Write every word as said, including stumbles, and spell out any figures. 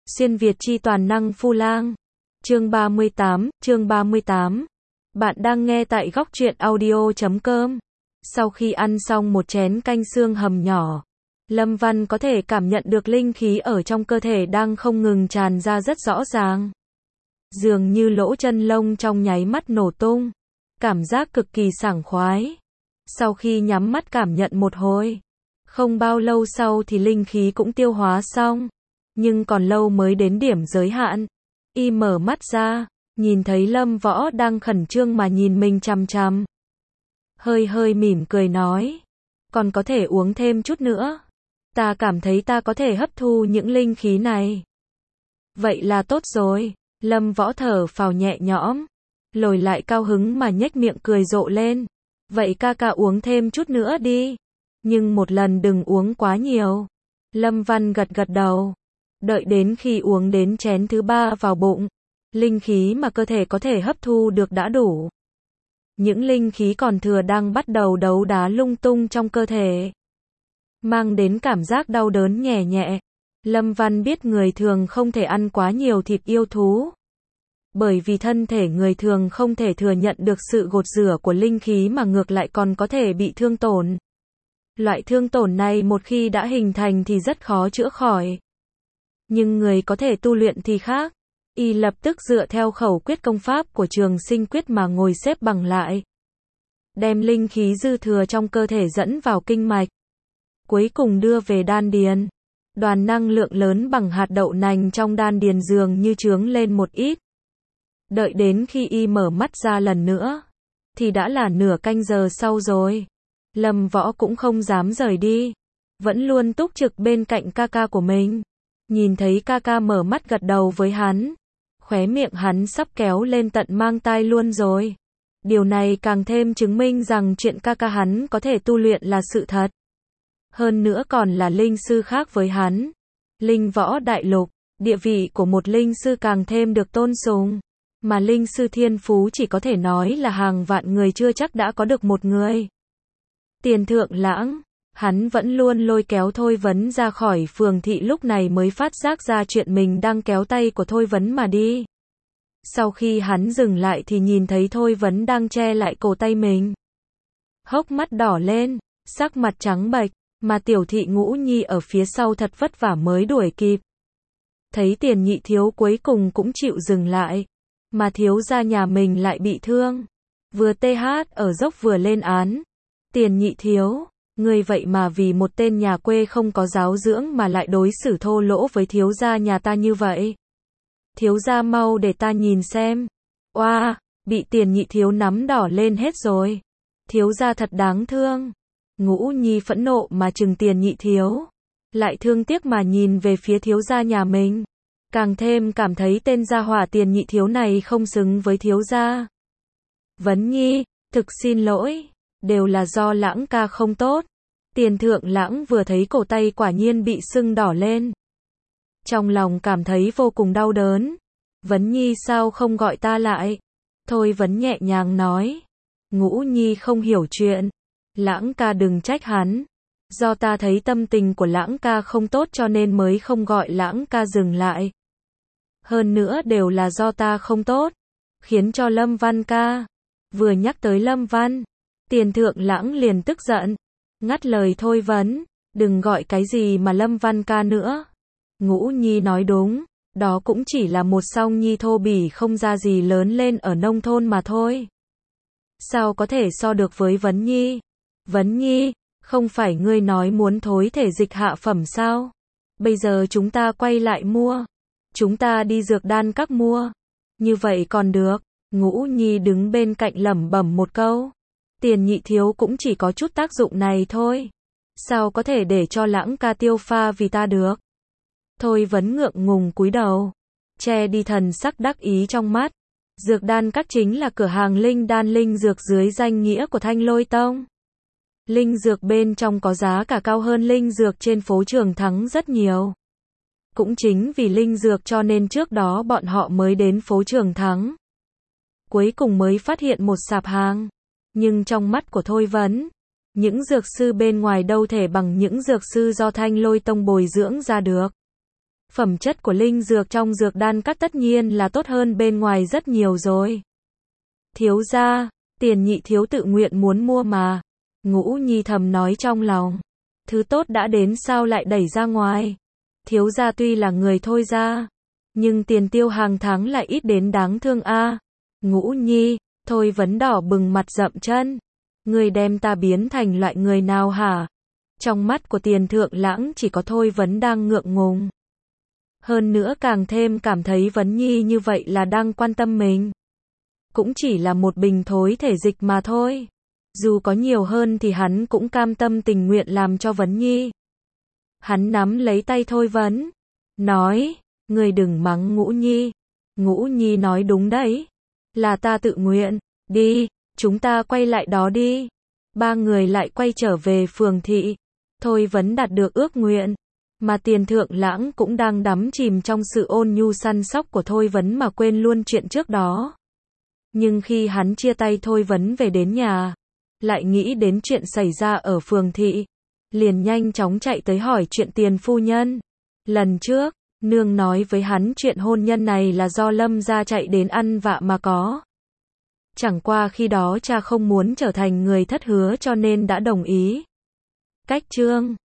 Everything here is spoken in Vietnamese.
Xuyên Việt chi toàn năng Phu Lang. Chương ba mươi tám, chương ba mươi tám. Bạn đang nghe tại góc truyện audio chấm com. Sau khi ăn xong một chén canh xương hầm nhỏ, Lâm Văn có thể cảm nhận được linh khí ở trong cơ thể đang không ngừng tràn ra rất rõ ràng. Dường như lỗ chân lông trong nháy mắt nổ tung. Cảm giác cực kỳ sảng khoái. Sau khi nhắm mắt cảm nhận một hồi, không bao lâu sau thì linh khí cũng tiêu hóa xong. Nhưng còn lâu mới đến điểm giới hạn. Y mở mắt ra, nhìn thấy Lâm Võ đang khẩn trương mà nhìn mình chằm chằm. Hơi hơi mỉm cười nói, còn có thể uống thêm chút nữa. Ta cảm thấy ta có thể hấp thu những linh khí này. Vậy là tốt rồi. Lâm Võ thở phào nhẹ nhõm, lồi lại cao hứng mà nhếch miệng cười rộ lên. Vậy ca ca uống thêm chút nữa đi. Nhưng một lần đừng uống quá nhiều. Lâm Văn gật gật đầu. Đợi đến khi uống đến chén thứ ba vào bụng, linh khí mà cơ thể có thể hấp thu được đã đủ. Những linh khí còn thừa đang bắt đầu đấu đá lung tung trong cơ thể, mang đến cảm giác đau đớn nhẹ nhẹ. Lâm Văn biết người thường không thể ăn quá nhiều thịt yêu thú, bởi vì thân thể người thường không thể thừa nhận được sự gột rửa của linh khí mà ngược lại còn có thể bị thương tổn. Loại thương tổn này một khi đã hình thành thì rất khó chữa khỏi. Nhưng người có thể tu luyện thì khác. Y lập tức dựa theo khẩu quyết công pháp của Trường Sinh Quyết mà ngồi xếp bằng lại, đem linh khí dư thừa trong cơ thể dẫn vào kinh mạch, cuối cùng đưa về đan điền. Đoàn năng lượng lớn bằng hạt đậu nành trong đan điền dường như trướng lên một ít. Đợi đến khi Y mở mắt ra lần nữa, thì đã là nửa canh giờ sau rồi. Lâm Võ cũng không dám rời đi, vẫn luôn túc trực bên cạnh ca ca của mình. Nhìn thấy ca ca mở mắt gật đầu với hắn, khóe miệng hắn sắp kéo lên tận mang tai luôn rồi. Điều này càng thêm chứng minh rằng chuyện ca ca hắn có thể tu luyện là sự thật. Hơn nữa còn là linh sư khác với hắn. Linh võ đại lục, địa vị của một linh sư càng thêm được tôn sùng. Mà linh sư thiên phú chỉ có thể nói là hàng vạn người chưa chắc đã có được một người. Tiền Thượng Lãng, hắn vẫn luôn lôi kéo Thôi Vấn ra khỏi phường thị, lúc này mới phát giác ra chuyện mình đang kéo tay của Thôi Vấn mà đi. Sau khi hắn dừng lại thì nhìn thấy Thôi Vấn đang che lại cổ tay mình. Hốc mắt đỏ lên, sắc mặt trắng bệch, mà Tiểu Thị Ngũ Nhi ở phía sau thật vất vả mới đuổi kịp. Thấy Tiền Nhị Thiếu cuối cùng cũng chịu dừng lại, mà thiếu gia nhà mình lại bị thương. Vừa tê hát ở dốc vừa lên án. Tiền Nhị Thiếu, người vậy mà vì một tên nhà quê không có giáo dưỡng mà lại đối xử thô lỗ với thiếu gia nhà ta như vậy. Thiếu gia mau để ta nhìn xem. Oa, bị Tiền Nhị Thiếu nắm đỏ lên hết rồi. Thiếu gia thật đáng thương. Ngũ Nhi phẫn nộ mà trừng Tiền Nhị Thiếu, lại thương tiếc mà nhìn về phía thiếu gia nhà mình. Càng thêm cảm thấy tên gia hỏa Tiền Nhị Thiếu này không xứng với thiếu gia. Vấn Nhi, thực xin lỗi, đều là do Lãng ca không tốt. Tiền Thượng Lãng vừa thấy cổ tay quả nhiên bị sưng đỏ lên, trong lòng cảm thấy vô cùng đau đớn. Vấn Nhi sao không gọi ta lại? Thôi Vấn nhẹ nhàng nói. Ngũ Nhi không hiểu chuyện. Lãng ca đừng trách hắn. Do ta thấy tâm tình của Lãng ca không tốt cho nên mới không gọi Lãng ca dừng lại. Hơn nữa đều là do ta không tốt, khiến cho Lâm Văn ca. Vừa nhắc tới Lâm Văn, Tiền Thượng Lãng liền tức giận, ngắt lời Thôi Vấn, đừng gọi cái gì mà Lâm Văn ca nữa. Ngũ Nhi nói đúng, đó cũng chỉ là một song nhi thô bỉ không ra gì lớn lên ở nông thôn mà thôi. Sao có thể so được với Vấn Nhi? Vấn Nhi, không phải ngươi nói muốn thối thể dịch hạ phẩm sao? Bây giờ chúng ta quay lại mua. Chúng ta đi dược đan các mua. Như vậy còn được. Ngũ Nhi đứng bên cạnh lẩm bẩm một câu. Tiền Nhị Thiếu cũng chỉ có chút tác dụng này thôi. Sao có thể để cho Lãng ca tiêu pha vì ta được? Thôi Vấn ngượng ngùng cúi đầu, che đi thần sắc đắc ý trong mắt. Dược đan các chính là cửa hàng linh đan linh dược dưới danh nghĩa của Thanh Lôi Tông. Linh dược bên trong có giá cả cao hơn linh dược trên phố Trường Thắng rất nhiều. Cũng chính vì linh dược cho nên trước đó bọn họ mới đến phố Trường Thắng. Cuối cùng mới phát hiện một sạp hàng. Nhưng trong mắt của Thôi Vấn, những dược sư bên ngoài đâu thể bằng những dược sư do Thanh Lôi Tông bồi dưỡng ra được. Phẩm chất của linh dược trong dược đan các tất nhiên là tốt hơn bên ngoài rất nhiều rồi. Thiếu gia, tiền nhị thiếu tự nguyện muốn mua mà. Ngũ Nhi thầm nói trong lòng. Thứ tốt đã đến sao lại đẩy ra ngoài. Thiếu gia tuy là người thôi ra, nhưng tiền tiêu hàng tháng lại ít đến đáng thương a. Ngũ Nhi, Thôi Vấn đỏ bừng mặt dậm chân. Người đem ta biến thành loại người nào hả? Trong mắt của Tiền Thượng Lãng chỉ có Thôi Vấn đang ngượng ngùng. Hơn nữa càng thêm cảm thấy Vấn Nhi như vậy là đang quan tâm mình. Cũng chỉ là một bình thối thể dịch mà thôi. Dù có nhiều hơn thì hắn cũng cam tâm tình nguyện làm cho Vấn Nhi. Hắn nắm lấy tay Thôi Vấn, nói, người đừng mắng Ngũ Nhi. Ngũ Nhi nói đúng đấy, là ta tự nguyện, đi, chúng ta quay lại đó đi. Ba người lại quay trở về phường thị. Thôi Vấn đạt được ước nguyện, mà Tiền Thượng Lãng cũng đang đắm chìm trong sự ôn nhu săn sóc của Thôi Vấn mà quên luôn chuyện trước đó. Nhưng khi hắn chia tay Thôi Vấn về đến nhà, lại nghĩ đến chuyện xảy ra ở phường thị, liền nhanh chóng chạy tới hỏi chuyện Tiền phu nhân. Lần trước, nương nói với hắn chuyện hôn nhân này là do Lâm gia chạy đến ăn vạ mà có. Chẳng qua khi đó cha không muốn trở thành người thất hứa cho nên đã đồng ý. Cách chương